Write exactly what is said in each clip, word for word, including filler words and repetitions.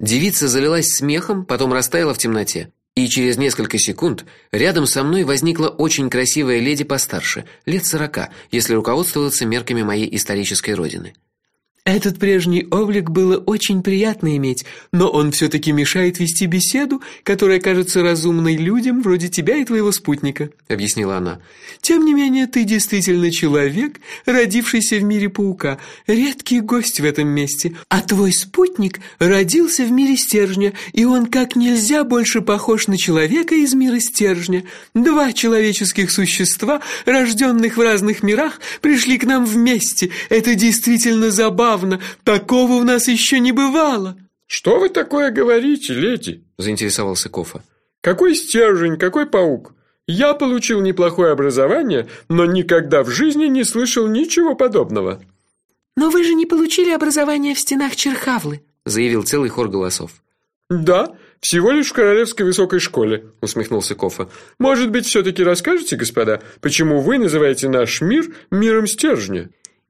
Девица залилась смехом, потом растаяла в темноте. И через несколько секунд рядом со мной возникла очень красивая леди постарше, лет сорока, если руководствоваться мерками моей исторической родины. Этот прежний облик было очень приятно иметь, но он все таки мешает вести беседу, которая кажется разумной людям вроде тебя и твоего спутника, объяснила она. Тем не менее, ты действительно человек, родившийся в мире паука, редкий гость в этом месте. А твой спутник родился в мире стержня, и он как нельзя больше похож на человека из мира стержня. Два человеческих существа, рожденных в разных мирах, пришли к нам вместе. Это действительно забавно. Такого у нас еще не бывало. Что вы такое говорите, леди? Заинтересовался Кофа. Какой стержень, какой паук? Я получил неплохое образование, но никогда в жизни не слышал ничего подобного. Но вы же не получили образование в стенах Черхавлы, заявил целый хор голосов. Да, всего лишь в Королевской высокой школе, усмехнулся Кофа. Может быть, все таки расскажете, господа, почему вы называете наш мир миром стержня?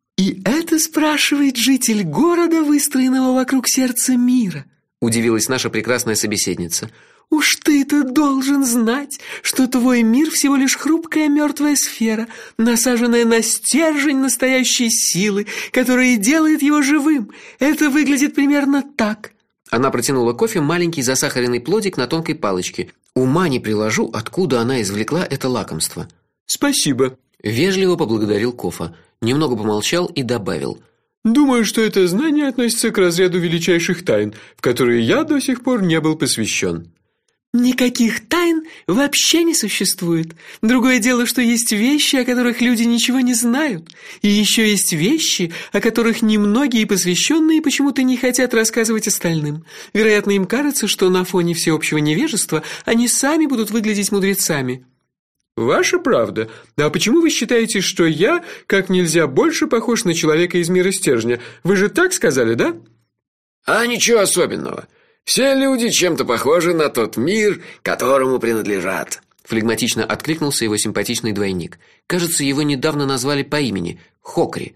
И это спрашивает житель города, выстроенного вокруг сердца мира, удивилась наша прекрасная собеседница. Уж ты-то должен знать, что твой мир всего лишь хрупкая мертвая сфера, насаженная на стержень настоящей силы, которая и делает его живым. Это выглядит примерно так. Она протянула Кофе маленький засахаренный плодик на тонкой палочке. Ума не приложу, откуда она извлекла это лакомство. Спасибо, вежливо поблагодарил Кофа. Немного помолчал и добавил: думаю, что это знание относится к разряду величайших тайн, в которые я до сих пор не был посвящен. Никаких тайн вообще не существует. Другое дело, что есть вещи, о которых люди ничего не знают, и еще есть вещи, о которых немногие посвященные почему-то не хотят рассказывать остальным. Вероятно, им кажется, что на фоне всеобщего невежества они сами будут выглядеть мудрецами. Ваша правда. А почему вы считаете, что я как нельзя больше похож на человека из мира стержня? Вы же так сказали, да? А ничего особенного. Все люди чем-то похожи на тот мир, которому принадлежат. Флегматично откликнулся его симпатичный двойник. Кажется, его недавно назвали по имени Хокри.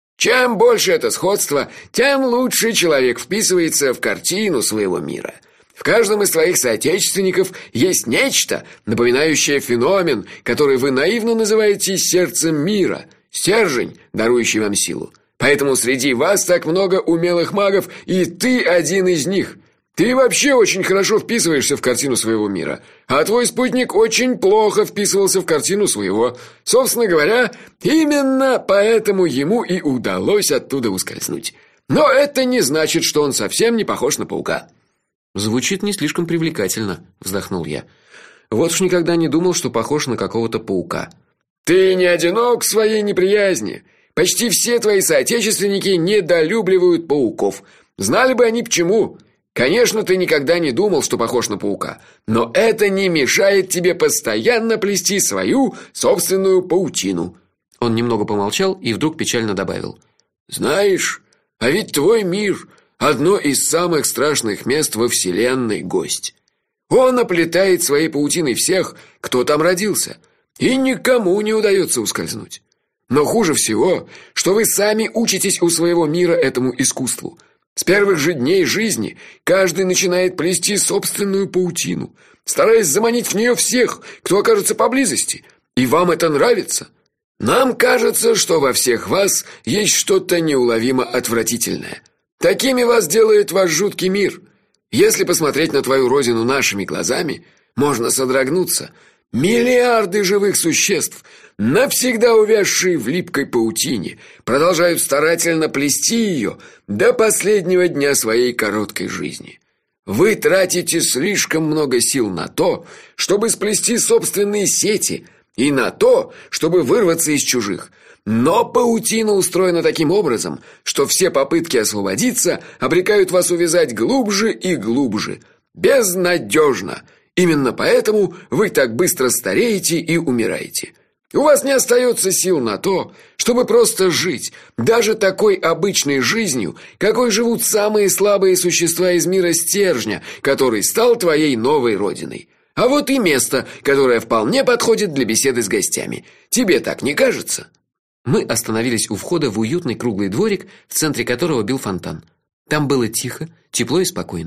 Чем больше это сходство, тем лучше человек вписывается в картину своего мира. В каждом из твоих соотечественников есть нечто, напоминающее феномен, который вы наивно называете сердцем мира, стержень, дарующий вам силу. Поэтому среди вас так много умелых магов, и ты один из них. Ты вообще очень хорошо вписываешься в картину своего мира, а твой спутник очень плохо вписывался в картину своего. Собственно говоря, именно поэтому ему и удалось оттуда ускользнуть. Но это не значит, что он совсем не похож на паука. Звучит не слишком привлекательно, вздохнул я. Вот уж никогда не думал, что похож на какого-то паука. Ты не одинок в своей неприязни. Почти все твои соотечественники недолюбливают пауков. Знали бы они почему. Конечно, ты никогда не думал, что похож на паука, но это не мешает тебе постоянно плести свою собственную паутину. Он немного помолчал и вдруг печально добавил: знаешь, а ведь твой мир одно из самых страшных мест во вселенной, гость. Он оплетает своей паутиной всех, кто там родился, и никому не удается ускользнуть. Но хуже всего, что вы сами учитесь у своего мира этому искусству. С первых же дней жизни каждый начинает плести собственную паутину, стараясь заманить в нее всех, кто окажется поблизости. И вам это нравится? Нам кажется, что во всех вас есть что-то неуловимо отвратительное. Такими вас делает ваш жуткий мир. Если посмотреть на твою родину нашими глазами, можно содрогнуться. Миллиарды живых существ, навсегда увязшие в липкой паутине, продолжают старательно плести ее до последнего дня своей короткой жизни. Вы тратите слишком много сил на то, чтобы сплести собственные сети, и на то, чтобы вырваться из чужих. Но паутина устроена таким образом, что все попытки освободиться обрекают вас увязать глубже и глубже. Безнадежно. Именно поэтому вы так быстро стареете и умираете. У вас не остается сил на то, чтобы просто жить, даже такой обычной жизнью, какой живут самые слабые существа из мира стержня, который стал твоей новой родиной. А вот и место, которое вполне подходит для беседы с гостями. Тебе так не кажется? Мы остановились у входа в уютный круглый дворик, в центре которого бил фонтан. Там было тихо, тепло и спокойно.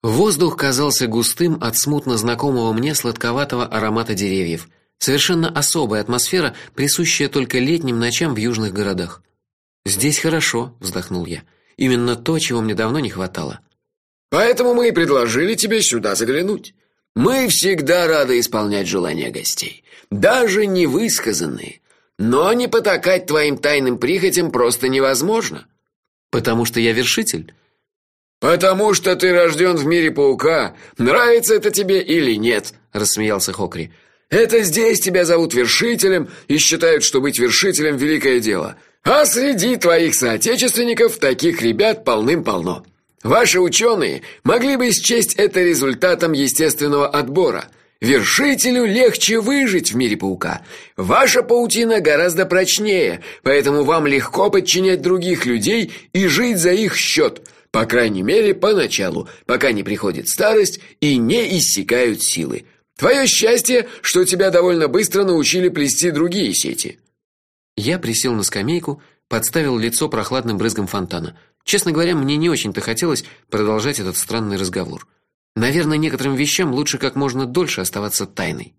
Воздух казался густым от смутно знакомого мне сладковатого аромата деревьев. Совершенно особая атмосфера, присущая только летним ночам в южных городах. Здесь хорошо, вздохнул я. Именно то, чего мне давно не хватало. Поэтому мы и предложили тебе сюда заглянуть. Мы всегда рады исполнять желания гостей, даже невысказанные. Но не потакать твоим тайным прихотям просто невозможно. Потому что я вершитель? Потому что ты рожден в мире паука. Нравится это тебе или нет, рассмеялся Хокри. Это здесь тебя зовут вершителем и считают, что быть вершителем великое дело. А среди твоих соотечественников таких ребят полным-полно. Ваши ученые могли бы счесть это результатом естественного отбора. Вершителю легче выжить в мире паука. Ваша паутина гораздо прочнее, поэтому вам легко подчинять других людей и жить за их счет, по крайней мере, поначалу, пока не приходит старость и не иссякают силы. Твое счастье, что тебя довольно быстро научили плести другие сети. Я присел на скамейку, подставил лицо прохладным брызгам фонтана. Честно говоря, мне не очень-то хотелось продолжать этот странный разговор. Наверное, некоторым вещам лучше как можно дольше оставаться тайной.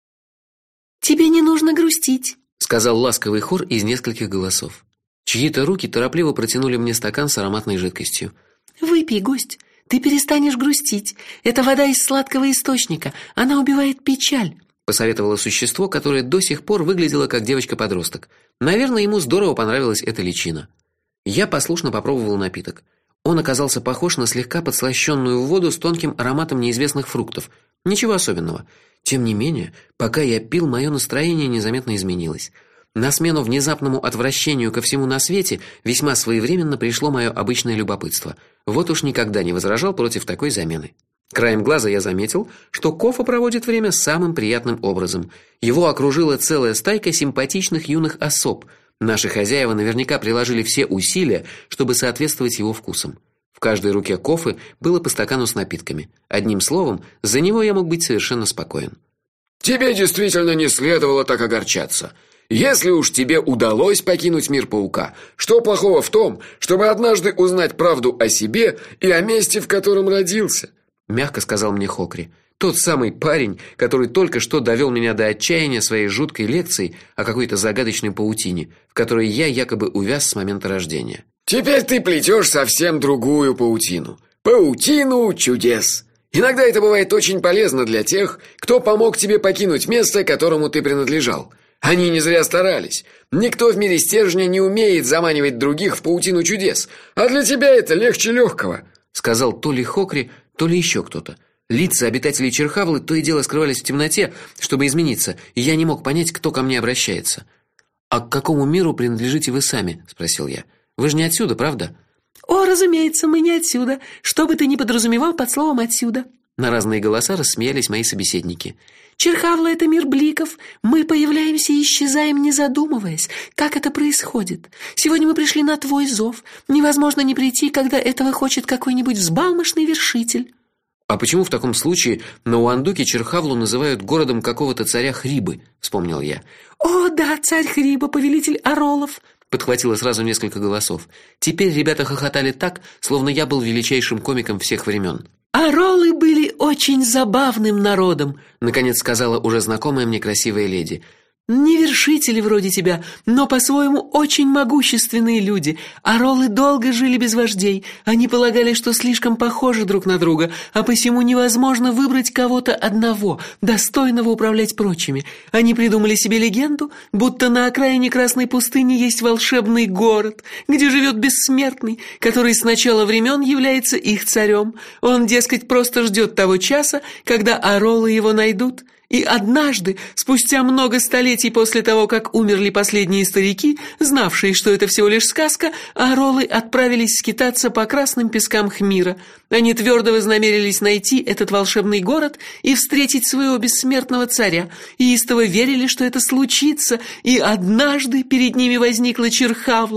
Тебе не нужно грустить, сказал ласковый хор из нескольких голосов. Чьи-то руки торопливо протянули мне стакан с ароматной жидкостью. Выпей, гость. Ты перестанешь грустить. Это вода из сладкого источника. Она убивает печаль, посоветовало существо, которое до сих пор выглядело как девочка-подросток. Наверное, ему здорово понравилась эта личина. Я послушно попробовал напиток. Он оказался похож на слегка подслащённую воду с тонким ароматом неизвестных фруктов. Ничего особенного. Тем не менее, пока я пил, моё настроение незаметно изменилось. На смену внезапному отвращению ко всему на свете весьма своевременно пришло моё обычное любопытство. Вот уж никогда не возражал против такой замены. Краем глаза я заметил, что Кофа проводит время самым приятным образом. Его окружила целая стайка симпатичных юных особ. Наши хозяева наверняка приложили все усилия, чтобы соответствовать его вкусам. В каждой руке Кофы было по стакану с напитками. Одним словом, за него я мог быть совершенно спокоен. Тебе действительно не следовало так огорчаться. Если уж тебе удалось покинуть мир паука, что плохого в том, чтобы однажды узнать правду о себе и о месте, в котором родился? Мягко сказал мне Хокри. Тот самый парень, который только что довёл меня до отчаяния своей жуткой лекцией о какой-то загадочной паутине, в которой я якобы увяз с момента рождения. Теперь ты плетёшь совсем другую паутину. Паутину чудес. Иногда это бывает очень полезно для тех, кто помог тебе покинуть место, которому ты принадлежал. Они не зря старались. Никто в мире стержня не умеет заманивать других в паутину чудес, а для тебя это легче легкого, сказал то ли Хокри, то ли ещё кто-то. Лица обитателей Черхавлы то и дело скрывались в темноте, чтобы измениться, и я не мог понять, кто ко мне обращается. А к какому миру принадлежите вы сами, спросил я. Вы же не отсюда, правда? О, разумеется, мы не отсюда. Что бы ты ни подразумевал под словом отсюда. На разные голоса рассмеялись мои собеседники. Черхавла это мир бликов. Мы появляемся и исчезаем, не задумываясь, как это происходит. Сегодня мы пришли на твой зов. Невозможно не прийти, когда этого хочет какой-нибудь взбалмошный вершитель. А почему в таком случае на Уандуке Черхавлу называют городом какого-то царя Хрибы, вспомнил я. О, да, царь Хриба, повелитель оролов, подхватило сразу несколько голосов. Теперь ребята хохотали так, словно я был величайшим комиком всех времен. Оролы были очень забавным народом, наконец сказала уже знакомая мне красивая леди. Не вершители вроде тебя, но по-своему очень могущественные люди. Оролы долго жили без вождей. Они полагали, что слишком похожи друг на друга, а посему невозможно выбрать кого-то одного, достойного управлять прочими. Они придумали себе легенду, будто на окраине Красной пустыни есть волшебный город, где живет бессмертный, который с начала времен является их царем. Он, дескать, просто ждет того часа, когда оролы его найдут. И однажды, спустя много столетий после того, как умерли последние старики, знавшие, что это всего лишь сказка, оролы отправились скитаться по красным пескам Хмира. Они твердо вознамерились найти этот волшебный город и встретить своего бессмертного царя. И истово верили, что это случится, и однажды перед ними возникла Черхавла.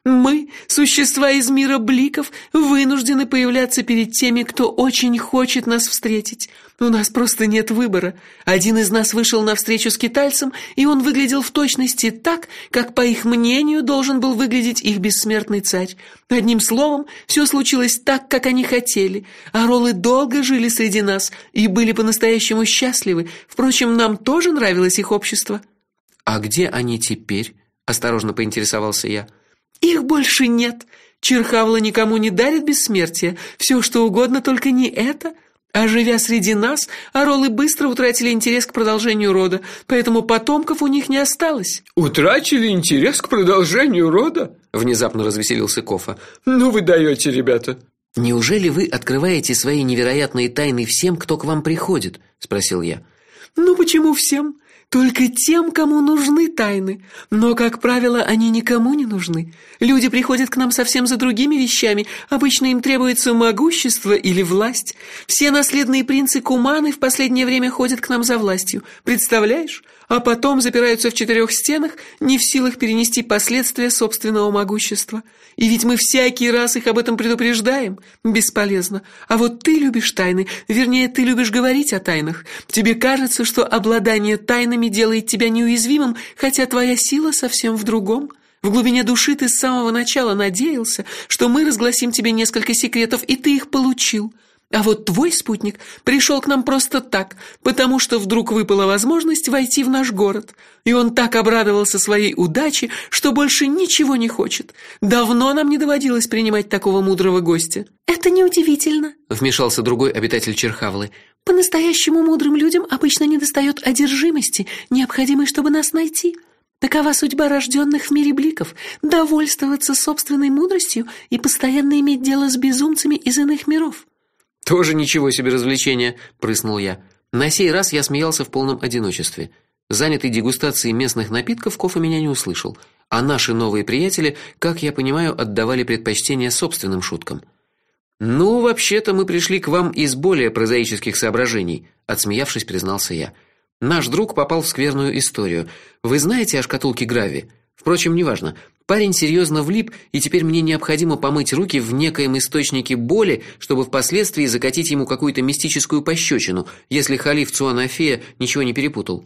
Мы, существа из мира бликов, вынуждены появляться перед теми, кто очень хочет нас встретить. У нас просто нет выбора. Один из нас вышел навстречу скитальцам, и он выглядел в точности так, как, по их мнению, должен был выглядеть их бессмертный царь. Одним словом, все случилось так, как они хотели. Оролы долго жили среди нас и были по-настоящему счастливы. Впрочем, нам тоже нравилось их общество. А где они теперь? Осторожно поинтересовался я. Их больше нет. Черхавла никому не дарит бессмертие. Все, что угодно, только не это. А живя среди нас, оролы быстро утратили интерес к продолжению рода, поэтому потомков у них не осталось. Утратили интерес к продолжению рода? Внезапно развеселился Кофа. Ну вы даете, ребята. Неужели вы открываете свои невероятные тайны всем, кто к вам приходит? Спросил я. Ну почему всем? Только тем, кому нужны тайны. Но, как правило, они никому не нужны. Люди приходят к нам совсем за другими вещами. Обычно им требуется могущество или власть. Все наследные принцы Куманы в последнее время ходят к нам за властью. Представляешь? А потом запираются в четырех стенах, не в силах перенести последствия собственного могущества. И ведь мы всякий раз их об этом предупреждаем. Бесполезно. А вот ты любишь тайны, вернее, ты любишь говорить о тайнах. Тебе кажется, что обладание тайнами делает тебя неуязвимым, хотя твоя сила совсем в другом. В глубине души ты с самого начала надеялся, что мы разгласим тебе несколько секретов, и ты их получил. А вот твой спутник пришел к нам просто так, потому что вдруг выпала возможность войти в наш город. И он так обрадовался своей удаче, что больше ничего не хочет. Давно нам не доводилось принимать такого мудрого гостя. Это неудивительно, вмешался другой обитатель Черхавлы. По-настоящему мудрым людям обычно недостает одержимости, необходимой, чтобы нас найти. Такова судьба рожденных в мире бликов – довольствоваться собственной мудростью и постоянно иметь дело с безумцами из иных миров. Тоже ничего себе развлечение, прыснул я. На сей раз я смеялся в полном одиночестве. Занятый дегустацией местных напитков, Кофа меня не услышал, а наши новые приятели, как я понимаю, отдавали предпочтение собственным шуткам. Ну, вообще-то мы пришли к вам из более прозаических соображений, отсмеявшись, признался я. Наш друг попал в скверную историю. Вы знаете о шкатулке Грави? Впрочем, неважно. Парень серьезно влип, и теперь мне необходимо помыть руки в некоем источнике боли, чтобы впоследствии закатить ему какую-то мистическую пощечину, если халиф Цуанафея ничего не перепутал.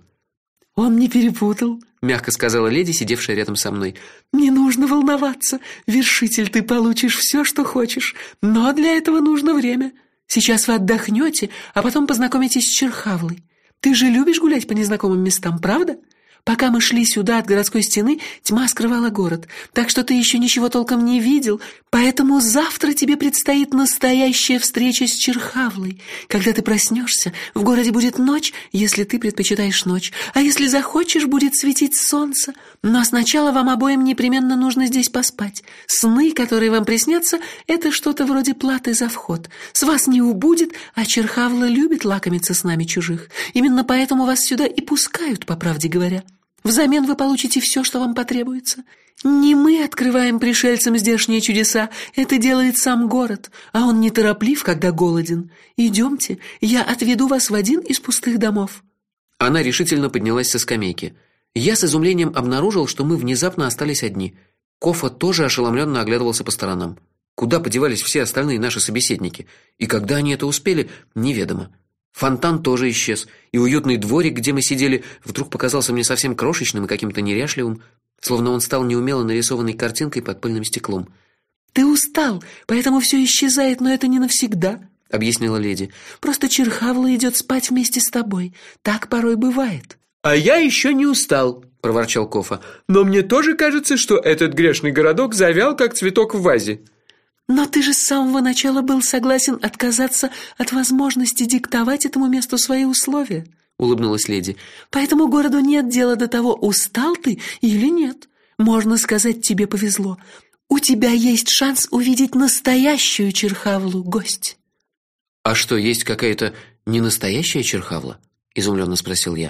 Он не перепутал, мягко сказала леди, сидевшая рядом со мной. Не нужно волноваться. Вершитель, ты получишь все, что хочешь, но для этого нужно время. Сейчас вы отдохнете, а потом познакомитесь с Черхавлой. Ты же любишь гулять по незнакомым местам, правда? Пока мы шли сюда от городской стены, тьма скрывала город, так что ты еще ничего толком не видел, поэтому завтра тебе предстоит настоящая встреча с Черхавлой. Когда ты проснешься, в городе будет ночь, если ты предпочитаешь ночь, а если захочешь, будет светить солнце. Но сначала вам обоим непременно нужно здесь поспать. Сны, которые вам приснятся, это что-то вроде платы за вход. С вас не убудет, а Черхавла любит лакомиться с нами чужих. Именно поэтому вас сюда и пускают, по правде говоря. Взамен вы получите все, что вам потребуется. Не мы открываем пришельцам здешние чудеса, это делает сам город, а он нетороплив, когда голоден. Идемте, я отведу вас в один из пустых домов. Она решительно поднялась со скамейки. Я с изумлением обнаружил, что мы внезапно остались одни. Кофа тоже ошеломленно оглядывался по сторонам. Куда подевались все остальные наши собеседники? И когда они это успели, неведомо. Фонтан тоже исчез, и уютный дворик, где мы сидели, вдруг показался мне совсем крошечным и каким-то неряшливым, словно он стал неумело нарисованной картинкой под пыльным стеклом. Ты устал, поэтому все исчезает, но это не навсегда, объяснила леди. Просто Черхавла идет спать вместе с тобой. Так порой бывает. А я еще не устал, проворчал Кофа. Но мне тоже кажется, что этот грешный городок завял, как цветок в вазе. Но ты же с самого начала был согласен отказаться от возможности диктовать этому месту свои условия, улыбнулась леди. Поэтому городу нет дела до того, устал ты или нет. Можно сказать, тебе повезло. У тебя есть шанс увидеть настоящую Черхавлу, гость. А что, есть какая-то ненастоящая Черхавла? Изумленно спросил я.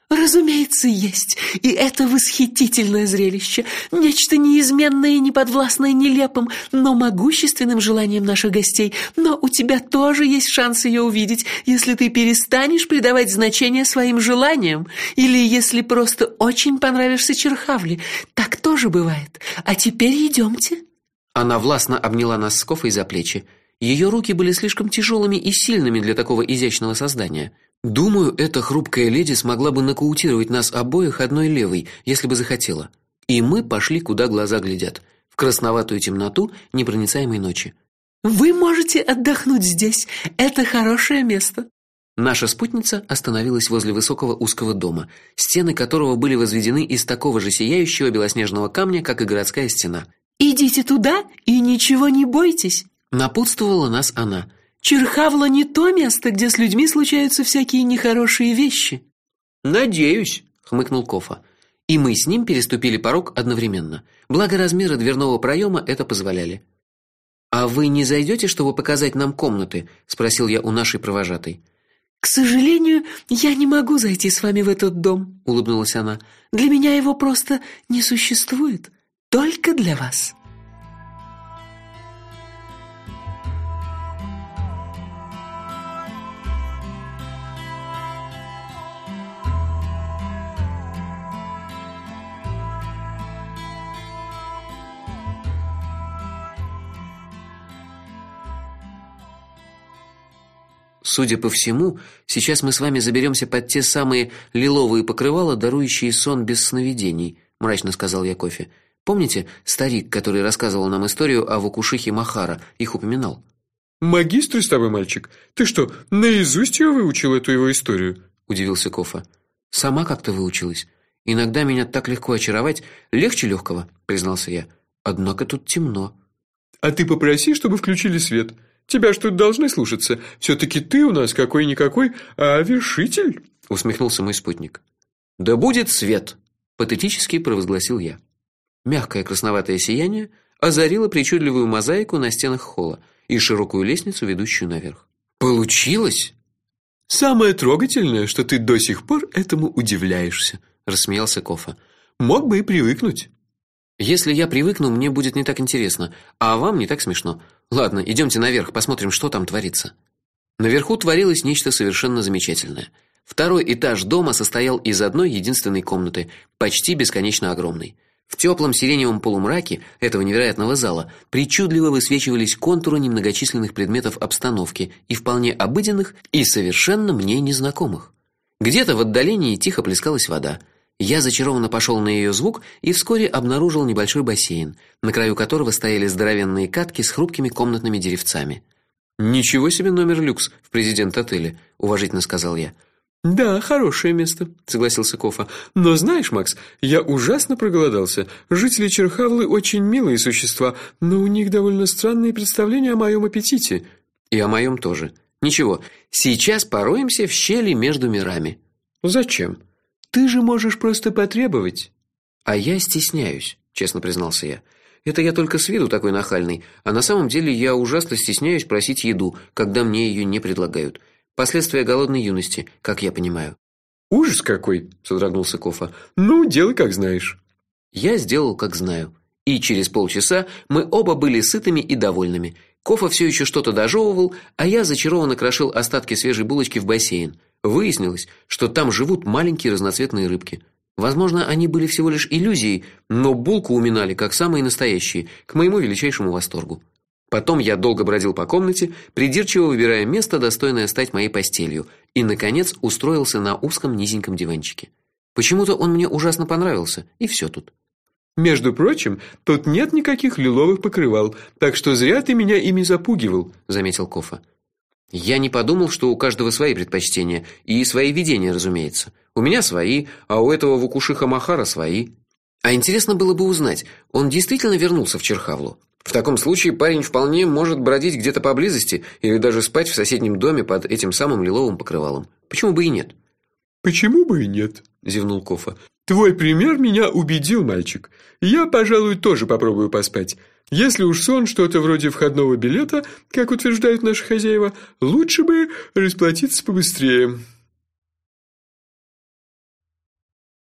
Разумеется, есть. И это восхитительное зрелище. Нечто неизменное и неподвластное нелепым, но могущественным желаниям наших гостей. Но у тебя тоже есть шанс ее увидеть, если ты перестанешь придавать значение своим желаниям. Или если просто очень понравишься Черхавли. Так тоже бывает. А теперь идемте. Она властно обняла нас с Кофой за плечи. Ее руки были слишком тяжелыми и сильными для такого изящного создания. Думаю, эта хрупкая леди смогла бы нокаутировать нас обоих одной левой, если бы захотела. И мы пошли, куда глаза глядят, в красноватую темноту непроницаемой ночи. Вы можете отдохнуть здесь. Это хорошее место. Наша спутница остановилась возле высокого узкого дома, стены которого были возведены из такого же сияющего белоснежного камня, как и городская стена. Идите туда и ничего не бойтесь, напутствовала нас она. Черхавла не то место, где с людьми случаются всякие нехорошие вещи. Надеюсь, хмыкнул Кофа. И мы с ним переступили порог одновременно. Благо размеры дверного проема это позволяли. А вы не зайдете, чтобы показать нам комнаты, спросил я у нашей провожатой. К сожалению, я не могу зайти с вами в этот дом, улыбнулась она. Для меня его просто не существует, только для вас. Судя по всему, сейчас мы с вами заберемся под те самые лиловые покрывала, дарующие сон без сновидений, мрачно сказал я Кофе. Помните, старик, который рассказывал нам историю о Вукушихе Махара, их упоминал? Магистр с тобой, мальчик. Ты что, наизусть ее выучил, эту его историю? Удивился Кофа. Сама как-то выучилась. Иногда меня так легко очаровать, легче легкого, признался я. Однако тут темно. А ты попроси, чтобы включили свет. Тебя ж тут должны слушаться. все таки ты у нас какой-никакой, а вершитель, усмехнулся мой спутник. Да будет свет, патетически провозгласил я. Мягкое красноватое сияние озарило причудливую мозаику на стенах холла и широкую лестницу, ведущую наверх. Получилось? Самое трогательное, что ты до сих пор этому удивляешься, рассмеялся Кофа. Мог бы и привыкнуть. Если я привыкну, мне будет не так интересно, а вам не так смешно. Ладно, идемте наверх, посмотрим, что там творится. Наверху творилось нечто совершенно замечательное. Второй этаж дома состоял из одной единственной комнаты, почти бесконечно огромной. В теплом сиреневом полумраке этого невероятного зала причудливо высвечивались контуры немногочисленных предметов обстановки, и вполне обыденных, и совершенно мне незнакомых. Где-то в отдалении тихо плескалась вода. Я зачарованно пошел на ее звук и вскоре обнаружил небольшой бассейн, на краю которого стояли здоровенные катки с хрупкими комнатными деревцами. Ничего себе номер люкс в президент-отеле, уважительно сказал я. Да, хорошее место, согласился Кофа. Но знаешь, Макс, я ужасно проголодался. Жители Черхавлы очень милые существа, но у них довольно странные представления о моем аппетите. И о моем тоже. Ничего, сейчас пороемся в щели между мирами. Зачем? Ты же можешь просто потребовать. А я стесняюсь, честно признался я. Это я только с виду такой нахальный, а на самом деле я ужасно стесняюсь просить еду, когда мне ее не предлагают. Последствия голодной юности, как я понимаю. Ужас какой, содрогнулся Кофа. Ну, делай как знаешь. Я сделал как знаю, и через полчаса мы оба были сытыми и довольными. Кофа все еще что-то дожевывал, а я зачарованно крошил остатки свежей булочки в бассейн. Выяснилось, что там живут маленькие разноцветные рыбки. Возможно, они были всего лишь иллюзией, но булку уминали как самые настоящие, к моему величайшему восторгу. Потом я долго бродил по комнате, придирчиво выбирая место, достойное стать моей постелью, и наконец устроился на узком низеньком диванчике. Почему-то он мне ужасно понравился, и все тут. Между прочим, тут нет никаких лиловых покрывал, так что зря ты меня ими запугивал, заметил Кофа. Я не подумал, что у каждого свои предпочтения и свои видения, разумеется. У меня свои, а у этого Вукушиха Махара свои. А интересно было бы узнать, он действительно вернулся в Черхавлу? В таком случае парень вполне может бродить где-то поблизости или даже спать в соседнем доме под этим самым лиловым покрывалом. Почему бы и нет? Почему бы и нет, зевнул Кофа. Твой пример меня убедил, мальчик. Я, пожалуй, тоже попробую поспать. Если уж сон что-то вроде входного билета, как утверждают наши хозяева, лучше бы расплатиться побыстрее.